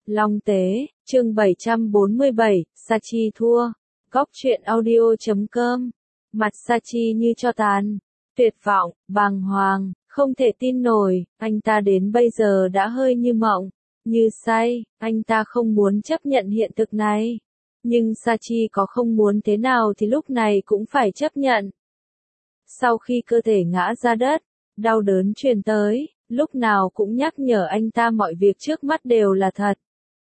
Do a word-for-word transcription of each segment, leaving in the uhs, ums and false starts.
Long Tế, chương bảy trăm bốn mươi bảy, Sachi thua. Góc truyện audio chấm com. Mặt Sachi như tro tàn. Tuyệt vọng, bàng hoàng, không thể tin nổi, anh ta đến bây giờ đã hơi như mộng, như say, anh ta không muốn chấp nhận hiện thực này. Nhưng Sachi có không muốn thế nào thì lúc này cũng phải chấp nhận. Sau khi cơ thể ngã ra đất, đau đớn truyền tới, lúc nào cũng nhắc nhở anh ta mọi việc trước mắt đều là thật.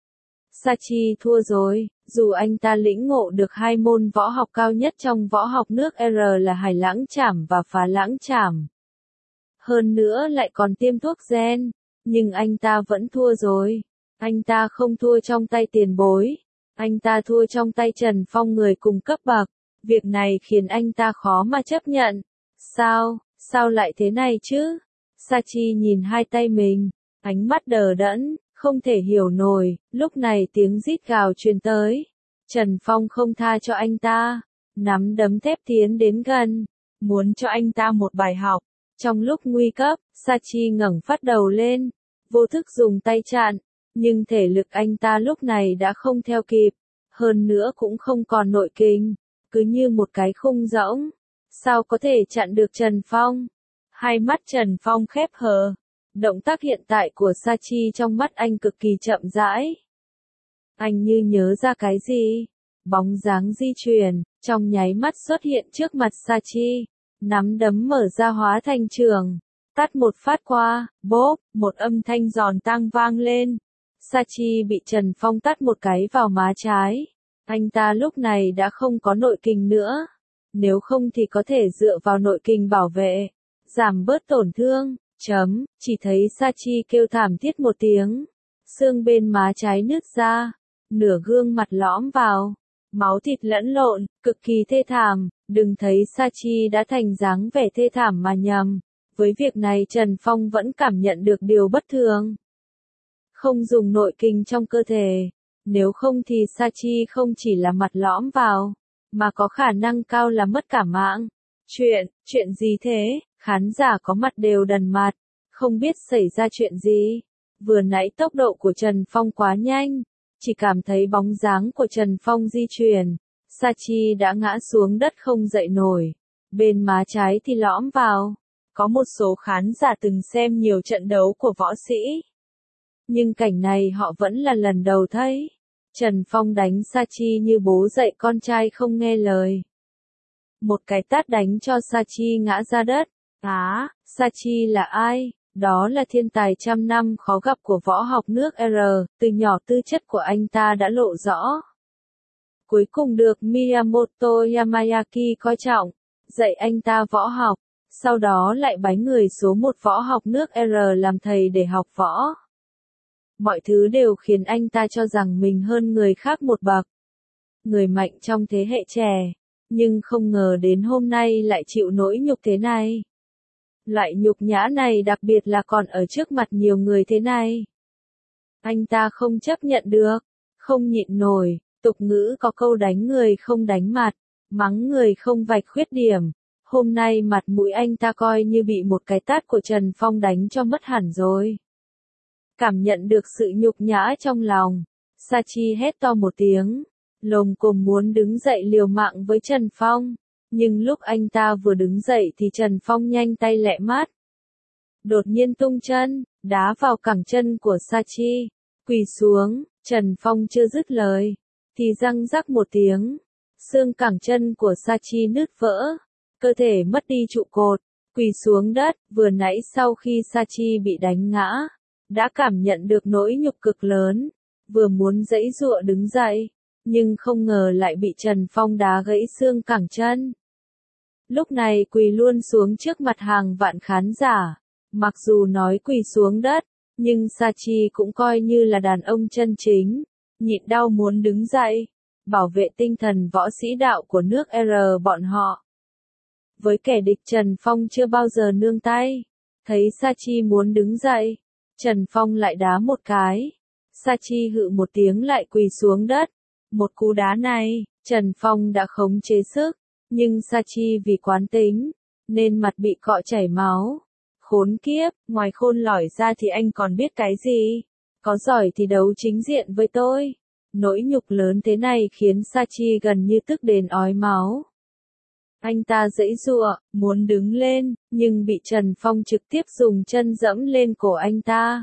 Sachi thua rồi, dù anh ta lĩnh ngộ được hai môn võ học cao nhất trong võ học nước R là Hải Lãng Trảm và Phá Lãng Trảm. Hơn nữa lại còn tiêm thuốc gen, nhưng anh ta vẫn thua rồi. Anh ta không thua trong tay tiền bối, anh ta thua trong tay Trần Phong người cùng cấp bậc. Việc này khiến anh ta khó mà chấp nhận. Sao, sao lại thế này chứ? Sachi nhìn hai tay mình, ánh mắt đờ đẫn, không thể hiểu nổi. Lúc này tiếng rít gào truyền tới. Trần Phong không tha cho anh ta, nắm đấm thép tiến đến gần, muốn cho anh ta một bài học. Trong lúc nguy cấp, Sachi ngẩng phát đầu lên, vô thức dùng tay chặn, nhưng thể lực anh ta lúc này đã không theo kịp, hơn nữa cũng không còn nội kình, cứ như một cái khung rỗng. Sao có thể chặn được Trần Phong? Hai mắt Trần Phong khép hờ. Động tác hiện tại của Sachi trong mắt anh cực kỳ chậm rãi. Anh như nhớ ra cái gì? Bóng dáng di chuyển, trong nháy mắt xuất hiện trước mặt Sachi. Nắm đấm mở ra hóa thành trường. Tát một phát qua, bốp, một âm thanh giòn tang vang lên. Sachi bị Trần Phong tát một cái vào má trái. Anh ta lúc này đã không có nội kình nữa. Nếu không thì có thể dựa vào nội kình bảo vệ, giảm bớt tổn thương. Chấm, chỉ thấy Sachi kêu thảm thiết một tiếng. Xương bên má trái nứt ra. Nửa gương mặt lõm vào. Máu thịt lẫn lộn, cực kỳ thê thảm. Đừng thấy Sachi đã thành dáng vẻ thê thảm mà nhầm. Với việc này Trần Phong vẫn cảm nhận được điều bất thường. Không dùng nội kình trong cơ thể. Nếu không thì Sachi không chỉ là mặt lõm vào, mà có khả năng cao là mất cả mạng. Chuyện, chuyện gì thế? Khán giả có mặt đều đần mặt, không biết xảy ra chuyện gì. Vừa nãy tốc độ của Trần Phong quá nhanh, chỉ cảm thấy bóng dáng của Trần Phong di chuyển. Sachi đã ngã xuống đất không dậy nổi, bên má trái thì lõm vào. Có một số khán giả từng xem nhiều trận đấu của võ sĩ, nhưng cảnh này họ vẫn là lần đầu thấy. Trần Phong đánh Sachi như bố dạy con trai không nghe lời. Một cái tát đánh cho Sachi ngã ra đất. Á, Sachi là ai? Đó là thiên tài trăm năm khó gặp của võ học nước R, từ nhỏ tư chất của anh ta đã lộ rõ. Cuối cùng được Miyamoto Yamayaki coi trọng, dạy anh ta võ học, sau đó lại bái người số một võ học nước R làm thầy để học võ. Mọi thứ đều khiến anh ta cho rằng mình hơn người khác một bậc. Người mạnh trong thế hệ trẻ, nhưng không ngờ đến hôm nay lại chịu nỗi nhục thế này. Loại nhục nhã này đặc biệt là còn ở trước mặt nhiều người thế này. Anh ta không chấp nhận được, không nhịn nổi. Tục ngữ có câu đánh người không đánh mặt, mắng người không vạch khuyết điểm. Hôm nay mặt mũi anh ta coi như bị một cái tát của Trần Phong đánh cho mất hẳn rồi. Cảm nhận được sự nhục nhã trong lòng, Sachi hét to một tiếng, lồm cồm muốn đứng dậy liều mạng với Trần Phong. Nhưng lúc anh ta vừa đứng dậy thì Trần Phong nhanh tay lẹ mát. Đột nhiên tung chân, đá vào cẳng chân của Sachi, quỳ xuống. Trần Phong chưa dứt lời, thì răng rắc một tiếng. Xương cẳng chân của Sachi nứt vỡ, cơ thể mất đi trụ cột, quỳ xuống đất. Vừa nãy sau khi Sachi bị đánh ngã, đã cảm nhận được nỗi nhục cực lớn, vừa muốn giãy giụa đứng dậy, nhưng không ngờ lại bị Trần Phong đá gãy xương cẳng chân. Lúc này quỳ luôn xuống trước mặt hàng vạn khán giả, mặc dù nói quỳ xuống đất, nhưng Sachi cũng coi như là đàn ông chân chính, nhịn đau muốn đứng dậy, bảo vệ tinh thần võ sĩ đạo của nước R bọn họ. Với kẻ địch Trần Phong chưa bao giờ nương tay, thấy Sachi muốn đứng dậy, Trần Phong lại đá một cái. Sachi hự một tiếng lại quỳ xuống đất. Một cú đá này, Trần Phong đã khống chế sức, nhưng Sachi vì quán tính, nên mặt bị cọ chảy máu. Khốn kiếp, ngoài khôn lỏi ra thì anh còn biết cái gì? có giỏi thì đấu chính diện với tôi. Nỗi nhục lớn thế này khiến Sachi gần như tức đến ói máu. Anh ta giãy giụa, muốn đứng lên, nhưng bị Trần Phong trực tiếp dùng chân dẫm lên cổ anh ta.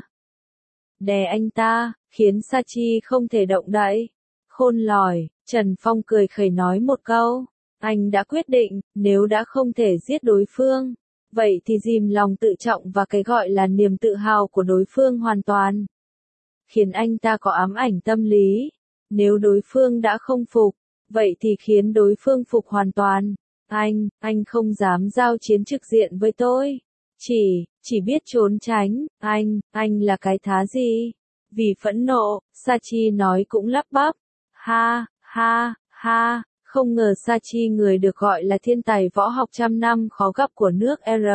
Đè anh ta, khiến Sachi không thể động đậy. Khôn lỏi, Trần Phong cười khẩy nói một câu. Anh đã quyết định, nếu đã không thể giết đối phương, vậy thì dìm lòng tự trọng và cái gọi là niềm tự hào của đối phương hoàn toàn. Khiến anh ta có ám ảnh tâm lý. Nếu đối phương đã không phục, vậy thì khiến đối phương phục hoàn toàn. Anh, anh không dám giao chiến trực diện với tôi. Chỉ, chỉ biết trốn tránh. Anh, anh là cái thá gì? Vì phẫn nộ, Sachi nói cũng lắp bắp. Ha, ha, ha, không ngờ Sachi người được gọi là thiên tài võ học trăm năm khó gặp của nước R.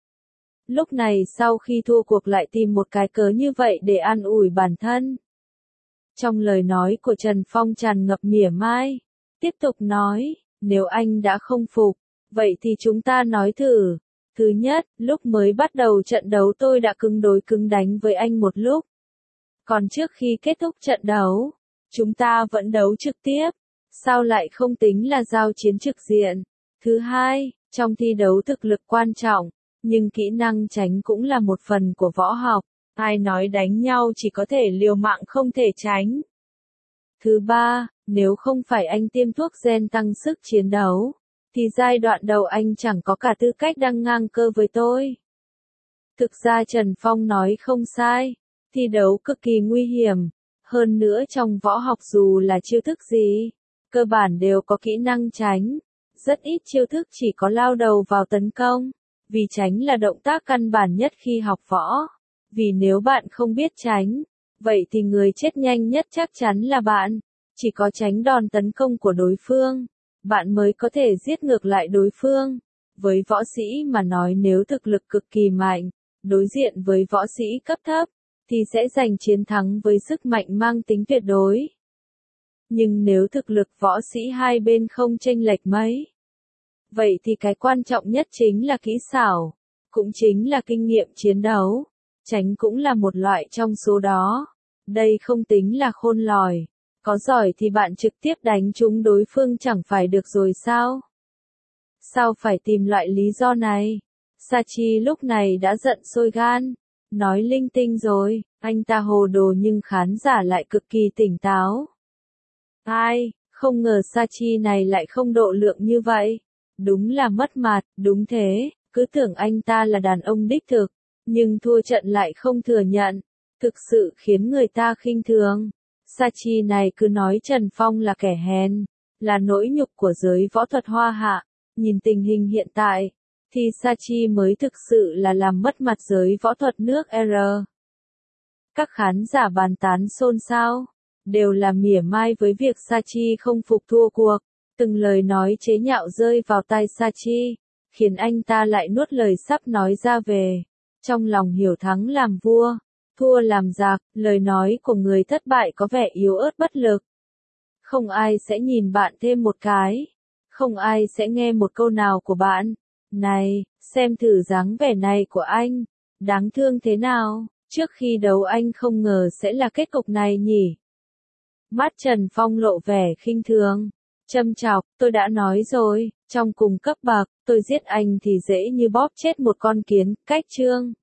Lúc này sau khi thua cuộc lại tìm một cái cớ như vậy để an ủi bản thân. Trong lời nói của Trần Phong tràn ngập mỉa mai. Tiếp tục nói, nếu anh đã không phục, vậy thì chúng ta nói thử. Thứ nhất, lúc mới bắt đầu trận đấu tôi đã cứng đối cứng đánh với anh một lúc. Còn trước khi kết thúc trận đấu, chúng ta vẫn đấu trực tiếp. Sao lại không tính là giao chiến trực diện? Thứ hai, trong thi đấu thực lực quan trọng, nhưng kỹ năng tránh cũng là một phần của võ học. Ai nói đánh nhau chỉ có thể liều mạng không thể tránh. Thứ ba, nếu không phải anh tiêm thuốc gen tăng sức chiến đấu, thì giai đoạn đầu anh chẳng có cả tư cách đăng ngang cơ với tôi. Thực ra Trần Phong nói không sai, thi đấu cực kỳ nguy hiểm. Hơn nữa trong võ học dù là chiêu thức gì, cơ bản đều có kỹ năng tránh. Rất ít chiêu thức chỉ có lao đầu vào tấn công, vì tránh là động tác căn bản nhất khi học võ. Vì nếu bạn không biết tránh, vậy thì người chết nhanh nhất chắc chắn là bạn. Chỉ có tránh đòn tấn công của đối phương, bạn mới có thể giết ngược lại đối phương. Với võ sĩ mà nói nếu thực lực cực kỳ mạnh, đối diện với võ sĩ cấp thấp, thì sẽ giành chiến thắng với sức mạnh mang tính tuyệt đối. Nhưng nếu thực lực võ sĩ hai bên không chênh lệch mấy, vậy thì cái quan trọng nhất chính là kỹ xảo, cũng chính là kinh nghiệm chiến đấu. Tránh cũng là một loại trong số đó. Đây không tính là khôn lỏi. Có giỏi thì bạn trực tiếp đánh trúng đối phương chẳng phải được rồi sao? Sao phải tìm loại lý do này? Sachi lúc này đã giận sôi gan. Nói linh tinh rồi, anh ta hồ đồ nhưng khán giả lại cực kỳ tỉnh táo. Ai, không ngờ Sachi này lại không độ lượng như vậy. Đúng là mất mặt, đúng thế, cứ tưởng anh ta là đàn ông đích thực. Nhưng thua trận lại không thừa nhận, thực sự khiến người ta khinh thường. Sachi này cứ nói Trần Phong là kẻ hèn, là nỗi nhục của giới võ thuật Hoa Hạ. Nhìn tình hình hiện tại, thì Sachi mới thực sự là làm mất mặt giới võ thuật nước R. Các khán giả bàn tán xôn xao, đều là mỉa mai với việc Sachi không phục thua cuộc. Từng lời nói chế nhạo rơi vào tai Sachi, khiến anh ta lại nuốt lời sắp nói ra về. Trong lòng hiểu thắng làm vua, thua làm giặc, lời nói của người thất bại có vẻ yếu ớt bất lực. Không ai sẽ nhìn bạn thêm một cái. Không ai sẽ nghe một câu nào của bạn. Này, xem thử dáng vẻ này của anh. Đáng thương thế nào, trước khi đấu anh không ngờ sẽ là kết cục này nhỉ. Mắt Trần Phong lộ vẻ khinh thường. Châm chọc, tôi đã nói rồi, trong cùng cấp bậc, tôi giết anh thì dễ như bóp chết một con kiến, cách chương.